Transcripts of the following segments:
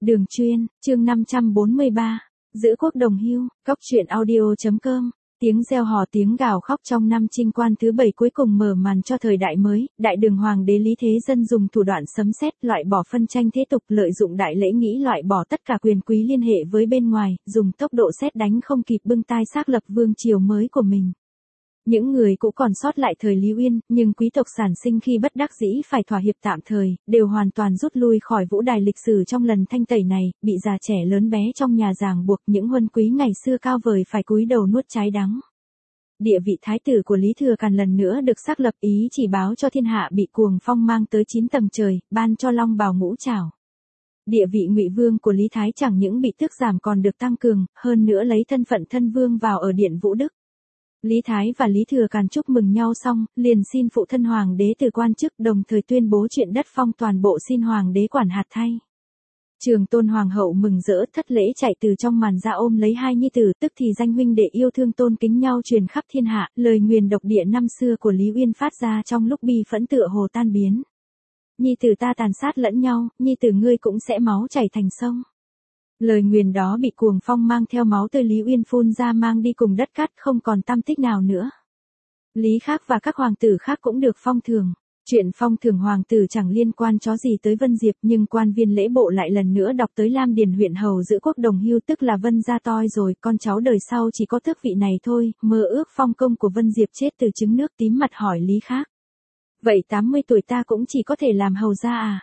Đường chuyên, chương 543, giữ quốc đồng hưu, cóc truyện audio.com. Tiếng reo hò tiếng gào khóc trong năm Trinh Quan thứ 7 cuối cùng mở màn cho thời đại mới, đại đường hoàng đế Lý Thế Dân dùng thủ đoạn sấm sét loại bỏ phân tranh thế tục, lợi dụng đại lễ nghĩ loại bỏ tất cả quyền quý liên hệ với bên ngoài, dùng tốc độ sét đánh không kịp bưng tai xác lập vương triều mới của mình. Những người cũ còn sót lại thời Lý Uyên, nhưng quý tộc sản sinh khi bất đắc dĩ phải thỏa hiệp tạm thời, đều hoàn toàn rút lui khỏi vũ đài lịch sử trong lần thanh tẩy này, bị già trẻ lớn bé trong nhà ràng buộc những huân quý ngày xưa cao vời phải cúi đầu nuốt trái đắng. Địa vị thái tử của Lý Thừa Càn lần nữa được xác lập, ý chỉ báo cho thiên hạ bị cuồng phong mang tới 9 tầng trời, ban cho long bào ngũ trảo. Địa vị Ngụy Vương của Lý Thái chẳng những bị tước giảm còn được tăng cường, hơn nữa lấy thân phận thân vương vào ở điện Vũ Đức. Lý Thái và Lý Thừa Càn chúc mừng nhau xong, liền xin phụ thân hoàng đế từ quan chức, đồng thời tuyên bố chuyện đất phong toàn bộ xin hoàng đế quản hạt thay. Trường Tôn hoàng hậu mừng rỡ thất lễ chạy từ trong màn ra ôm lấy hai nhi tử, tức thì danh huynh đệ yêu thương tôn kính nhau truyền khắp thiên hạ, lời nguyền độc địa năm xưa của Lý Uyên phát ra trong lúc bi phẫn tựa hồ tan biến. Nhi tử ta tàn sát lẫn nhau, nhi tử ngươi cũng sẽ máu chảy thành sông. Lời nguyền đó bị cuồng phong mang theo máu tươi Lý Uyên phun ra mang đi cùng đất cát, không còn tăm tích nào nữa. Lý Khác và các hoàng tử khác cũng được phong thưởng. Chuyện phong thưởng hoàng tử chẳng liên quan chó gì tới Vân Diệp, nhưng quan viên lễ bộ lại lần nữa đọc tới Lam Điền huyện hầu giữ quốc đồng hưu, tức là Vân gia toi rồi, con cháu đời sau chỉ có tước vị này thôi, mơ ước phong công của Vân Diệp chết từ trứng nước. Tím mặt hỏi Lý Khác. Vậy 80 tuổi ta cũng chỉ có thể làm hầu gia à?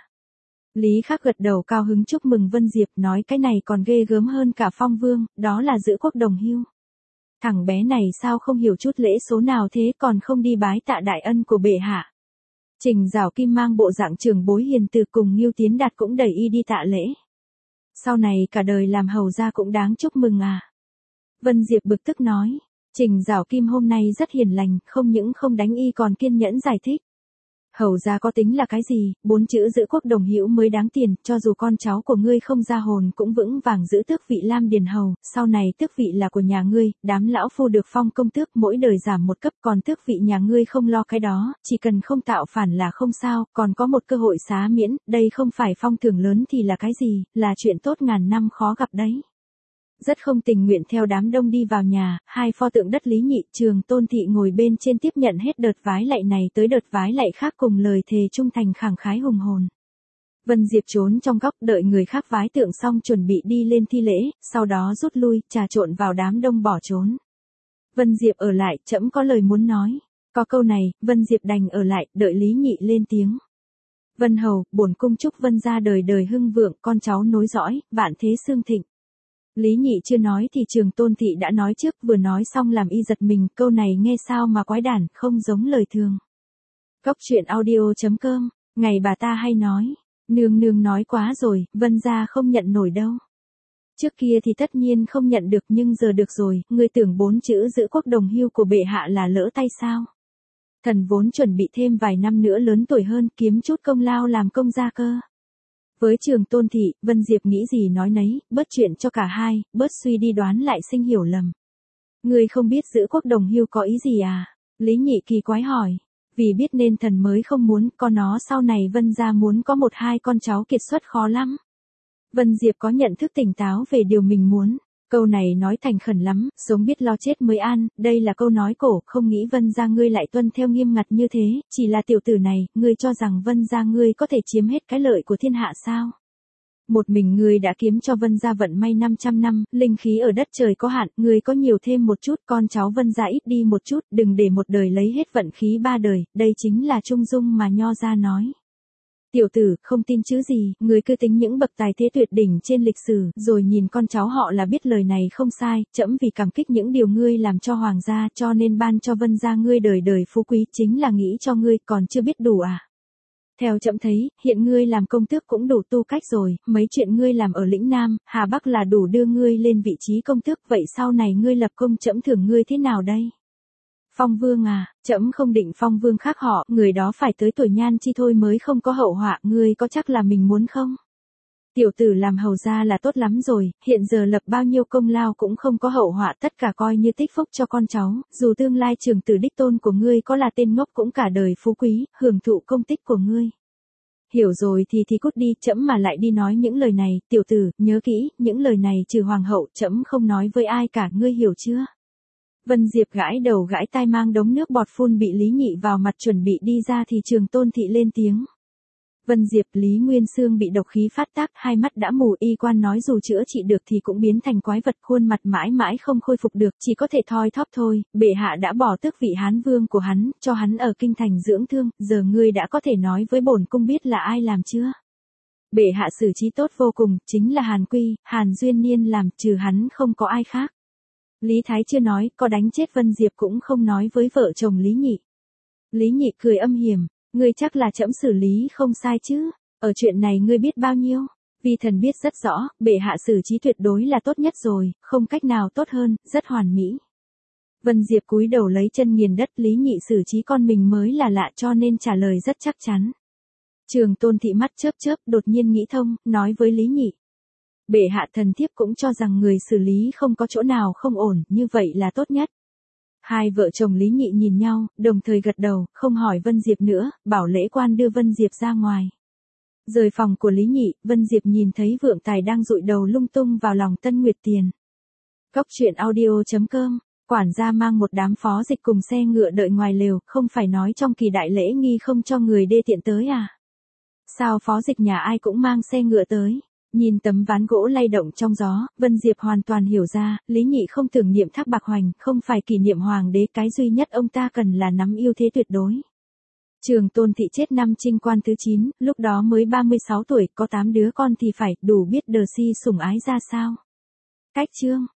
Lý Khác gật đầu cao hứng chúc mừng Vân Diệp, nói cái này còn ghê gớm hơn cả phong vương, đó là giữ quốc đồng hưu. Thằng bé này sao không hiểu chút lễ số nào thế, còn không đi bái tạ đại ân của bệ hạ. Trình Giảo Kim mang bộ dạng trưởng bối hiền từ cùng Ngưu Tiến Đạt cũng đẩy y đi tạ lễ. Sau này cả đời làm hầu gia cũng đáng chúc mừng à. Vân Diệp bực tức nói, Trình Giảo Kim hôm nay rất hiền lành, không những không đánh y còn kiên nhẫn giải thích. Hầu gia có tính là cái gì, 4 chữ giữ quốc đồng hữu mới đáng tiền, cho dù con cháu của ngươi không ra hồn cũng vững vàng giữ tước vị Lam Điền hầu, sau này tước vị là của nhà ngươi, đám lão phu được phong công tước mỗi đời giảm một cấp, còn tước vị nhà ngươi không lo cái đó, chỉ cần không tạo phản là không sao, còn có một cơ hội xá miễn, đây không phải phong thưởng lớn thì là cái gì, là chuyện tốt ngàn năm khó gặp đấy. Rất không tình nguyện theo đám đông đi vào nhà, hai pho tượng đất Lý Nhị, Trường Tôn Thị ngồi bên trên tiếp nhận hết đợt vái lạy này tới đợt vái lạy khác cùng lời thề trung thành khẳng khái hùng hồn. Vân Diệp trốn trong góc đợi người khác vái tượng xong chuẩn bị đi lên thi lễ, sau đó rút lui, trà trộn vào đám đông bỏ trốn. Vân Diệp ở lại, trẫm có lời muốn nói. Có câu này, Vân Diệp đành ở lại, đợi Lý Nhị lên tiếng. Vân hầu, bổn cung chúc Vân gia đời đời hưng vượng, con cháu nối dõi, vạn thế xương thịnh. Lý Nhị chưa nói thì Trường Tôn Thị đã nói trước, vừa nói xong làm y giật mình, câu này nghe sao mà quái đản, không giống lời thường. Cóc truyện audio.com, ngày bà ta hay nói, nương nương nói quá rồi, Vân gia không nhận nổi đâu. Trước kia thì tất nhiên không nhận được nhưng giờ được rồi, ngươi tưởng 4 chữ giữ quốc đồng hưu của bệ hạ là lỡ tay sao? Thần vốn chuẩn bị thêm vài năm nữa lớn tuổi hơn, kiếm chút công lao làm công gia cơ. Với Trường Tôn Thị, Vân Diệp nghĩ gì nói nấy, bớt chuyện cho cả hai, bớt suy đi đoán lại sinh hiểu lầm. Ngươi không biết giữ quốc đồng hưu có ý gì à? Lý Nhị kỳ quái hỏi. Vì biết nên thần mới không muốn, con nó sau này Vân gia muốn có 1-2 con cháu kiệt xuất khó lắm. Vân Diệp có nhận thức tỉnh táo về điều mình muốn. Câu này nói thành khẩn lắm, sống biết lo chết mới an, đây là câu nói cổ, không nghĩ Vân gia ngươi lại tuân theo nghiêm ngặt như thế, chỉ là tiểu tử này, ngươi cho rằng Vân gia ngươi có thể chiếm hết cái lợi của thiên hạ sao? Một mình ngươi đã kiếm cho Vân gia vận may 500 năm, linh khí ở đất trời có hạn, ngươi có nhiều thêm một chút, con cháu Vân gia ít đi một chút, đừng để một đời lấy hết vận khí 3 đời, đây chính là trung dung mà Nho gia nói. Tiểu tử, không tin chứ gì, người cứ tính những bậc tài thế tuyệt đỉnh trên lịch sử, rồi nhìn con cháu họ là biết lời này không sai, trẫm vì cảm kích những điều ngươi làm cho hoàng gia, cho nên ban cho Vân gia ngươi đời đời phú quý, chính là nghĩ cho ngươi, còn chưa biết đủ à? Theo trẫm thấy, hiện ngươi làm công tước cũng đủ tu cách rồi, mấy chuyện ngươi làm ở lĩnh Nam, Hà Bắc là đủ đưa ngươi lên vị trí công tước, vậy sau này ngươi lập công trẫm thưởng ngươi thế nào đây? Phong vương à, trẫm không định phong vương khác họ, người đó phải tới tuổi nhan chi thôi mới không có hậu họa, ngươi có chắc là mình muốn không? Tiểu tử làm hầu gia là tốt lắm rồi, hiện giờ lập bao nhiêu công lao cũng không có hậu họa, tất cả coi như tích phúc cho con cháu, dù tương lai trường tử đích tôn của ngươi có là tên ngốc cũng cả đời phú quý, hưởng thụ công tích của ngươi. Hiểu rồi thì cút đi, trẫm mà lại đi nói những lời này, tiểu tử, nhớ kỹ, những lời này trừ hoàng hậu, trẫm không nói với ai cả, ngươi hiểu chưa? Vân Diệp gãi đầu gãi tai mang đống nước bọt phun bị Lý Nhị vào mặt chuẩn bị đi ra thì Trường Tôn Thị lên tiếng. Vân Diệp, Lý Nguyên Xương bị độc khí phát tác, hai mắt đã mù, y quan nói dù chữa trị được thì cũng biến thành quái vật, khuôn mặt mãi mãi không khôi phục được, chỉ có thể thoi thóp thôi, bệ hạ đã bỏ tước vị Hán Vương của hắn, cho hắn ở kinh thành dưỡng thương, giờ ngươi đã có thể nói với bổn cung biết là ai làm chưa? Bệ hạ xử trí tốt vô cùng, chính là Hàn Quy, Hàn Duyên Niên làm, trừ hắn không có ai khác. Lý Thái chưa nói, có đánh chết Vân Diệp cũng không nói với vợ chồng Lý Nhị. Lý Nhị cười âm hiểm. Ngươi chắc là trẫm xử lý không sai chứ, ở chuyện này ngươi biết bao nhiêu, vi thần biết rất rõ, bệ hạ xử trí tuyệt đối là tốt nhất rồi, không cách nào tốt hơn, rất hoàn mỹ. Vân Diệp cúi đầu lấy chân nghiền đất, Lý Nhị xử trí con mình mới là lạ cho nên trả lời rất chắc chắn. Trường Tôn Thị mắt chớp chớp, đột nhiên nghĩ thông, nói với Lý Nhị. Bệ hạ, thần thiếp cũng cho rằng người xử lý không có chỗ nào không ổn, như vậy là tốt nhất. Hai vợ chồng Lý Nhị nhìn nhau, đồng thời gật đầu, không hỏi Vân Diệp nữa, bảo lễ quan đưa Vân Diệp ra ngoài. Rời phòng của Lý Nhị, Vân Diệp nhìn thấy Vượng Tài đang dụi đầu lung tung vào lòng Tân Nguyệt Tiền. Cóc truyện audio.com, quản gia mang một đám phó dịch cùng xe ngựa đợi ngoài lều, không phải nói trong kỳ đại lễ nghi không cho người đê tiện tới à? Sao phó dịch nhà ai cũng mang xe ngựa tới? Nhìn tấm ván gỗ lay động trong gió, Vân Diệp hoàn toàn hiểu ra, Lý Nhị không tưởng niệm Thác Bạc Hoành, không phải kỷ niệm hoàng đế, cái duy nhất ông ta cần là nắm ưu thế tuyệt đối. Trường Tôn Thị chết năm Trinh Quan thứ 9, lúc đó mới 36 tuổi, có 8 đứa con thì phải đủ biết Đờ Si sủng ái ra sao. Cách chương